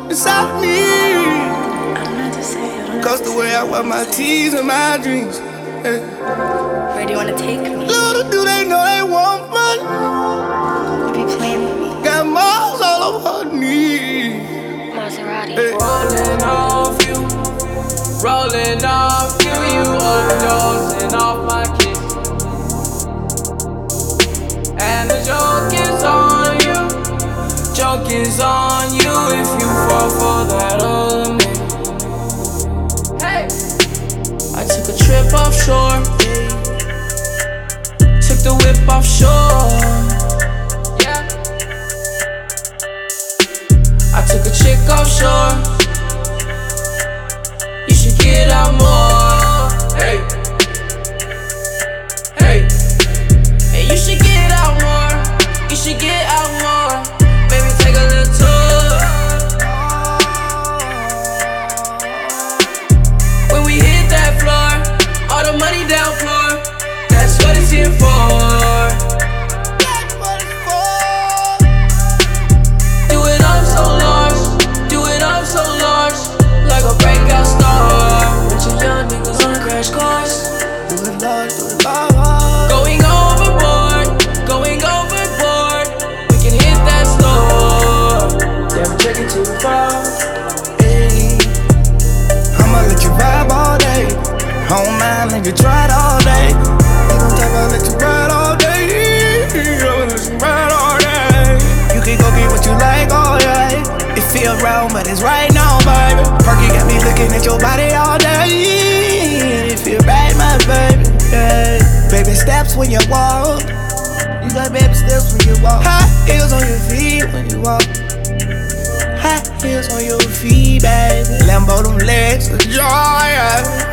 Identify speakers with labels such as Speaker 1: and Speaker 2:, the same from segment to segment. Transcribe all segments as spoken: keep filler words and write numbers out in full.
Speaker 1: inside me. Cause the way I wear my tees and my dreams. Hey.
Speaker 2: Where do you wanna take me?
Speaker 1: Little do they know they want money.
Speaker 2: You be playing with me.
Speaker 1: Got miles all over me.
Speaker 2: Maserati.
Speaker 1: Hey.
Speaker 3: Rolling off you, rolling off you, you overdosing off my kiss. And the joke is on you, joke is on you if you fall for that other man. Hey, I took a trip offshore, took the whip offshore. Yeah, I took a chick offshore. You should get out more. Hey, hey, hey, you should get out more. You should get out more. Baby, take a little tour. When we hit that floor, all the money down floor. That's what it's here for. Do it up so large, do it up so large, like a breakout star. With your young niggas on a crash course.
Speaker 1: Do it large, do it large.
Speaker 3: Going overboard, going overboard. We can hit that store. Damn, check it too far.
Speaker 1: Hey. I'ma let you vibe all day. I don't mind, let you try it all day. You gon' talk, I'll let you ride all day. I'ma let you ride all day. You can go get what you like, oh yeah. It feel wrong, but it's right now, baby. Perky got me looking at your body all day. It feel right, my baby. Yeah. Baby steps when you walk. You got baby steps when you walk. High heels on your feet when you walk. High heels on your feet, baby. Lambo them legs for joy. Yeah.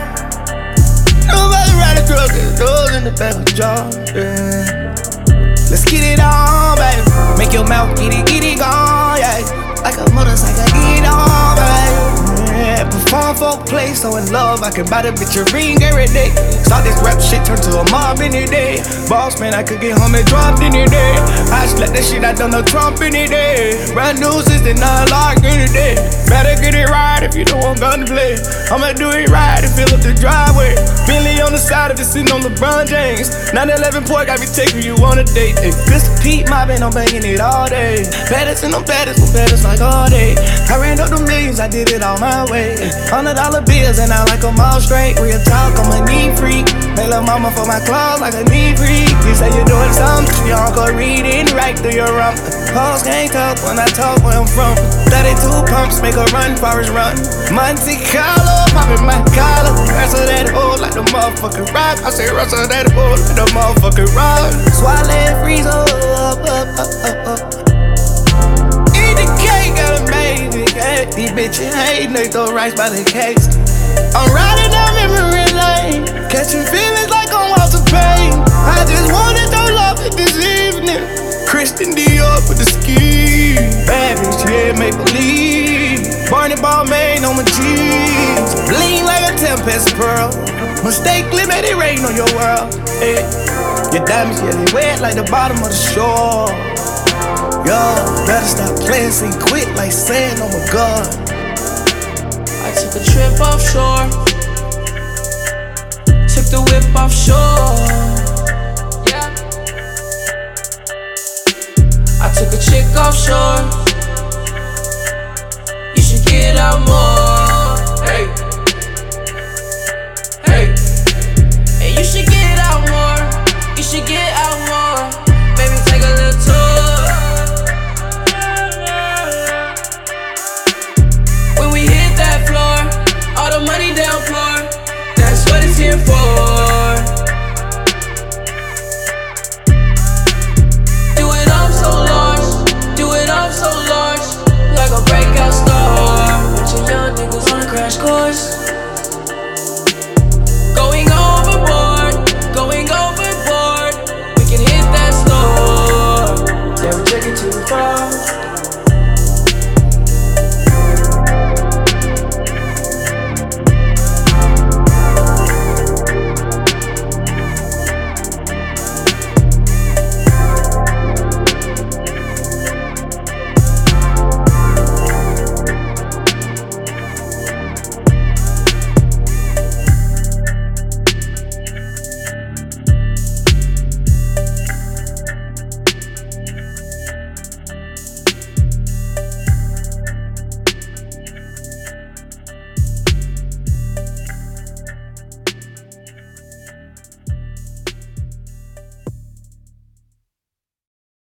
Speaker 1: Nobody ride a truck, there's doors in the back of the jar. Yeah. Let's get it on, baby. Make your mouth get it, get it gone, yeah. Like a motorcycle, get it on, baby. Yeah. Before folk play, so in love, I can buy the bitch a ring every day. Start this rap shit, turn to a mob any day. Boss man, I could get home and dropped any day. I just let that shit, I don't know Trump any day. Brand new system, not locked any day. Better get it right if you don't want gun to play. I'ma do it right and fill up the driveway. Bentley on the side of it, sitting on LeBron James. nine eleven Port got me taking you on a date. Hey, Mister Pete mobbing, I'm banging it all day. Baddest and I'm baddest, I'm baddest like all day. I ran up the millions, I did it all my way. Hundred dollar bills and I like them all straight. Real talk, I'm a neat freak. Hey, lil' mama for my claws like a neat freak. You say you're doing something, your uncle reading right through your rump. Hoes can't talk when I talk where I'm from. thirty-two pumps make a run, forest run. Monte Carlo, poppin' my collar. Wrestle that hole like the motherfucking rock. I say wrestle that hole like the motherfucking rock. Swallow and freeze up, up, up, up, up. Eat the cake, got a baby cake. These bitches hatin', they throw rice by the case. I'm riding down memory lane, catching feelings like I'm Walter Payne. I just wanted your love this evening. Christian Dior with the ski. Bad bitch, yeah, make believe. Barney Balmain on my jeans. Bling like a Tempest pearl. Mistake limit, it rain on your world. Hey. Your diamonds, yeah, they wet like the bottom of the shore. Yo, better stop playing, sing quick like sand on my gun.
Speaker 3: I took a trip offshore, took the whip offshore. Yeah, I took a chick offshore. You should get out more. Hey, hey, hey, you should get out more. You should get out more. Baby, take a little tour. When we hit that floor, all the money down floor. That's what it's here for. Do it up so large, do it up so large, like a breakout star. With your young niggas on a crash course. Going overboard, going overboard. We can hit that store. Never take it too far.